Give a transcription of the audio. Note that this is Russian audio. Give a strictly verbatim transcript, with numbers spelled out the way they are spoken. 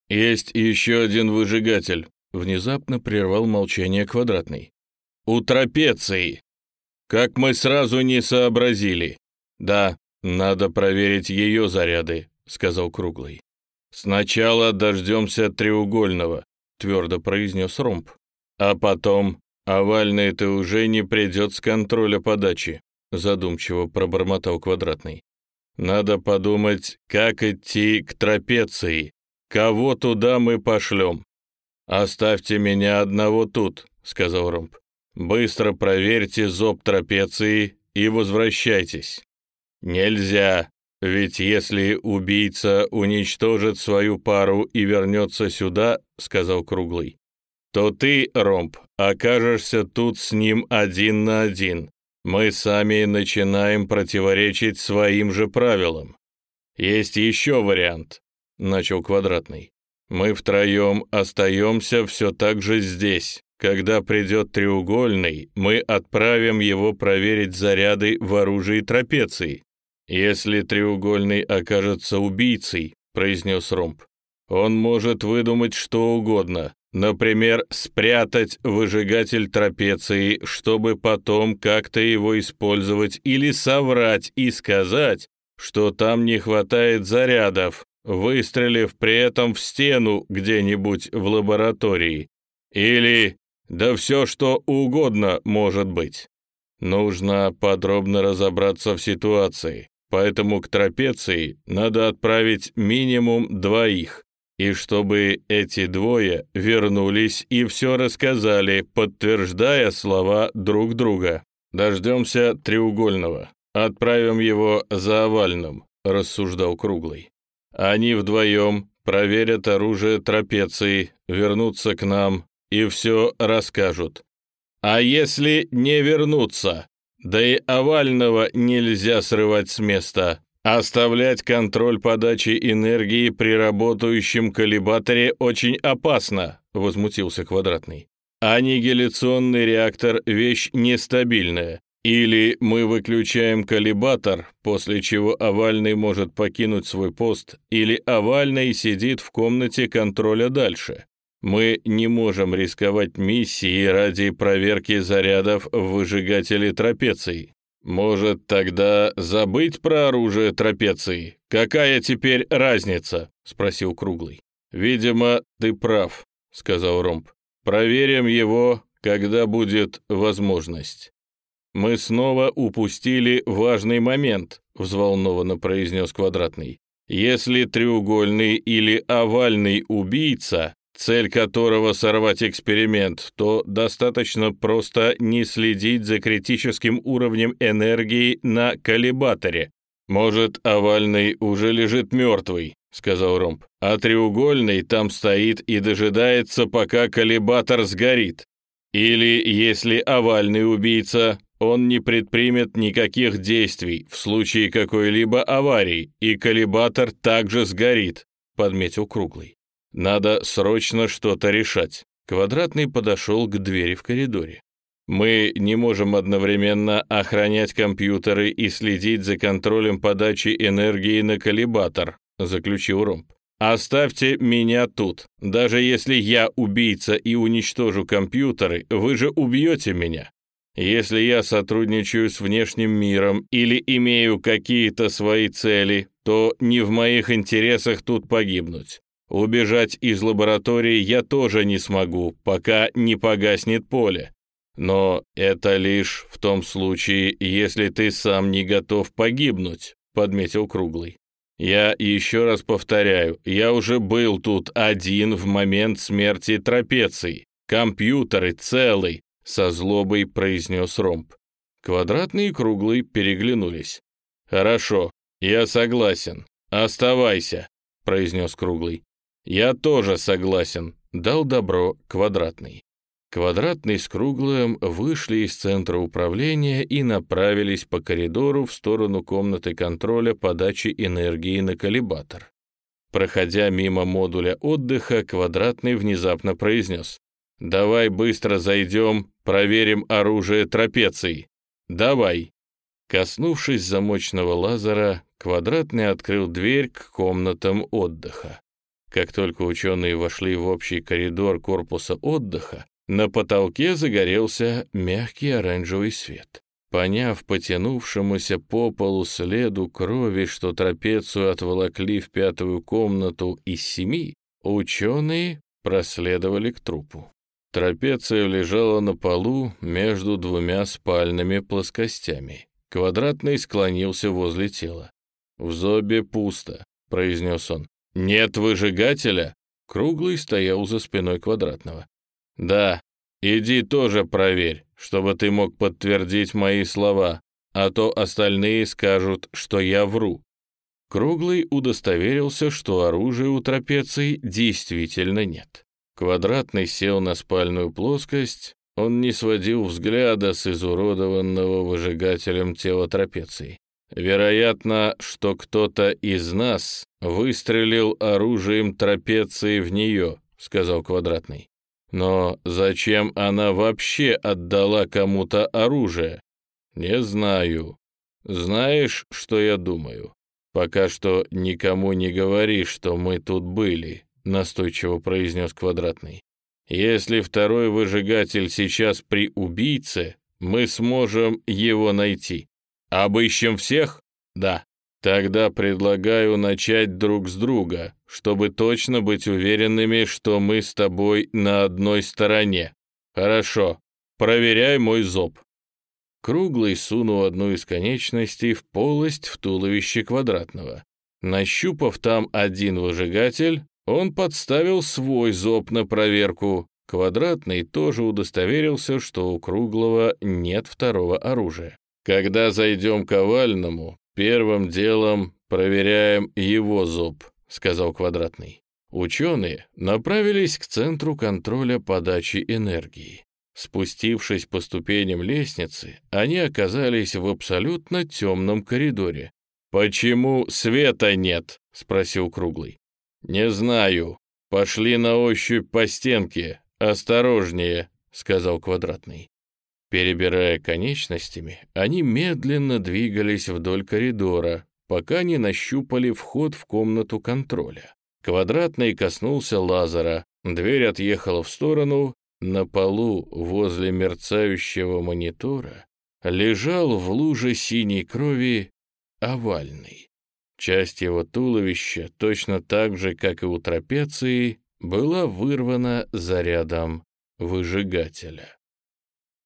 «Есть еще один выжигатель», — внезапно прервал молчание Квадратный. «У трапеции. Как мы сразу не сообразили. Да, надо проверить ее заряды», — сказал Круглый. «Сначала дождемся треугольного», — твердо произнес Ромб. «А потом овальный-то уже не придет с контроля подачи», — задумчиво пробормотал Квадратный. «Надо подумать, как идти к трапеции. Кого туда мы пошлем?» «Оставьте меня одного тут», — сказал Ромб. «Быстро проверьте зоб трапеции и возвращайтесь». «Нельзя, ведь если убийца уничтожит свою пару и вернется сюда», — сказал Круглый, «то ты, Ромб, окажешься тут с ним один на один. Мы сами начинаем противоречить своим же правилам. Есть еще вариант», — начал Квадратный. «Мы втроем остаемся все так же здесь. Когда придет треугольный, мы отправим его проверить заряды в оружии трапеции. Если треугольный окажется убийцей», — произнес Ромб, «он может выдумать что угодно, например, спрятать выжигатель трапеции, чтобы потом как-то его использовать, или соврать и сказать, что там не хватает зарядов, выстрелив при этом в стену где-нибудь в лаборатории. Или... да все что угодно может быть. Нужно подробно разобраться в ситуации, поэтому к трапеции надо отправить минимум двоих, и чтобы эти двое вернулись и все рассказали, подтверждая слова друг друга. Дождемся треугольного, отправим его за овальным», — рассуждал Круглый. «Они вдвоем проверят оружие трапеции, вернутся к нам и все расскажут. А если не вернутся? Да и овального нельзя срывать с места. Оставлять контроль подачи энергии при работающем коллибаторе очень опасно», — возмутился Квадратный. «Аннигиляционный реактор — вещь нестабильная. Или мы выключаем коллибатор, после чего овальный может покинуть свой пост, или овальный сидит в комнате контроля дальше. Мы не можем рисковать миссией ради проверки зарядов в выжигателе трапеции. Может, тогда забыть про оружие трапеции? Какая теперь разница?» — спросил Круглый. «Видимо, ты прав», — сказал Ромб. «Проверим его, когда будет возможность». «Мы снова упустили важный момент», — взволнованно произнес Квадратный. «Если треугольный или овальный убийца, цель которого сорвать эксперимент, то достаточно просто не следить за критическим уровнем энергии на коллибаторе. Может, овальный уже лежит мертвый», — сказал Ромб, «а треугольный там стоит и дожидается, пока коллибатор сгорит. Или, если овальный убийца, он не предпримет никаких действий в случае какой-либо аварии, и коллибатор также сгорит», — подметил Круглый. «Надо срочно что-то решать». Квадратный подошел к двери в коридоре. «Мы не можем одновременно охранять компьютеры и следить за контролем подачи энергии на коллибатор», — заключил Ромб. «Оставьте меня тут. Даже если я убийца и уничтожу компьютеры, вы же убьете меня. Если я сотрудничаю с внешним миром или имею какие-то свои цели, то не в моих интересах тут погибнуть. Убежать из лаборатории я тоже не смогу, пока не погаснет поле. Но это лишь в том случае, если ты сам не готов погибнуть», — подметил Круглый. «Я еще раз повторяю, я уже был тут один в момент смерти трапеции. Компьютеры целый», — со злобой произнес Ромб. Квадратный и Круглый переглянулись. «Хорошо, я согласен. Оставайся», — произнес Круглый. «Я тоже согласен», — дал добро Квадратный. Квадратный с Круглым вышли из центра управления и направились по коридору в сторону комнаты контроля подачи энергии на коллибатор. Проходя мимо модуля отдыха, Квадратный внезапно произнес: «Давай быстро зайдем, проверим оружие трапеции. Давай». Коснувшись замочного лазера, Квадратный открыл дверь к комнатам отдыха. Как только ученые вошли в общий коридор корпуса отдыха, на потолке загорелся мягкий оранжевый свет. Поняв потянувшемуся по полу следу крови, что трапецию отволокли в пятую комнату из семи, ученые проследовали к трупу. Трапеция лежала на полу между двумя спальными плоскостями. Квадратный склонился возле тела. «В зобе пусто», — произнес он. «Нет выжигателя?» Круглый стоял за спиной Квадратного. «Да, иди тоже проверь, чтобы ты мог подтвердить мои слова, а то остальные скажут, что я вру». Круглый удостоверился, что оружия у трапеции действительно нет. Квадратный сел на спальную плоскость, он не сводил взгляда с изуродованного выжигателем тела трапеции. «Вероятно, что кто-то из нас выстрелил оружием трапеции в нее», — сказал Квадратный. «Но зачем она вообще отдала кому-то оружие?» «Не знаю. Знаешь, что я думаю? Пока что никому не говори, что мы тут были», — настойчиво произнес Квадратный. «Если второй выжигатель сейчас при убийце, мы сможем его найти. Обыщем всех? Да. Тогда предлагаю начать друг с друга, чтобы точно быть уверенными, что мы с тобой на одной стороне. Хорошо. Проверяй мой зоб». Круглый сунул одну из конечностей в полость в туловище Квадратного. Нащупав там один выжигатель, он подставил свой зоб на проверку. Квадратный тоже удостоверился, что у Круглого нет второго оружия. «Когда зайдем к овальному, первым делом проверяем его зоб», — сказал Квадратный. Ученые направились к центру контроля подачи энергии. Спустившись по ступеням лестницы, они оказались в абсолютно темном коридоре. «Почему света нет?» — спросил Круглый. «Не знаю. Пошли на ощупь по стенке. Осторожнее», — сказал Квадратный. Перебирая конечностями, они медленно двигались вдоль коридора, пока не нащупали вход в комнату контроля. Квадратный коснулся лазера, дверь отъехала в сторону, на полу возле мерцающего монитора лежал в луже синей крови овальный. Часть его туловища, точно так же, как и у трапеции, была вырвана зарядом выжигателя.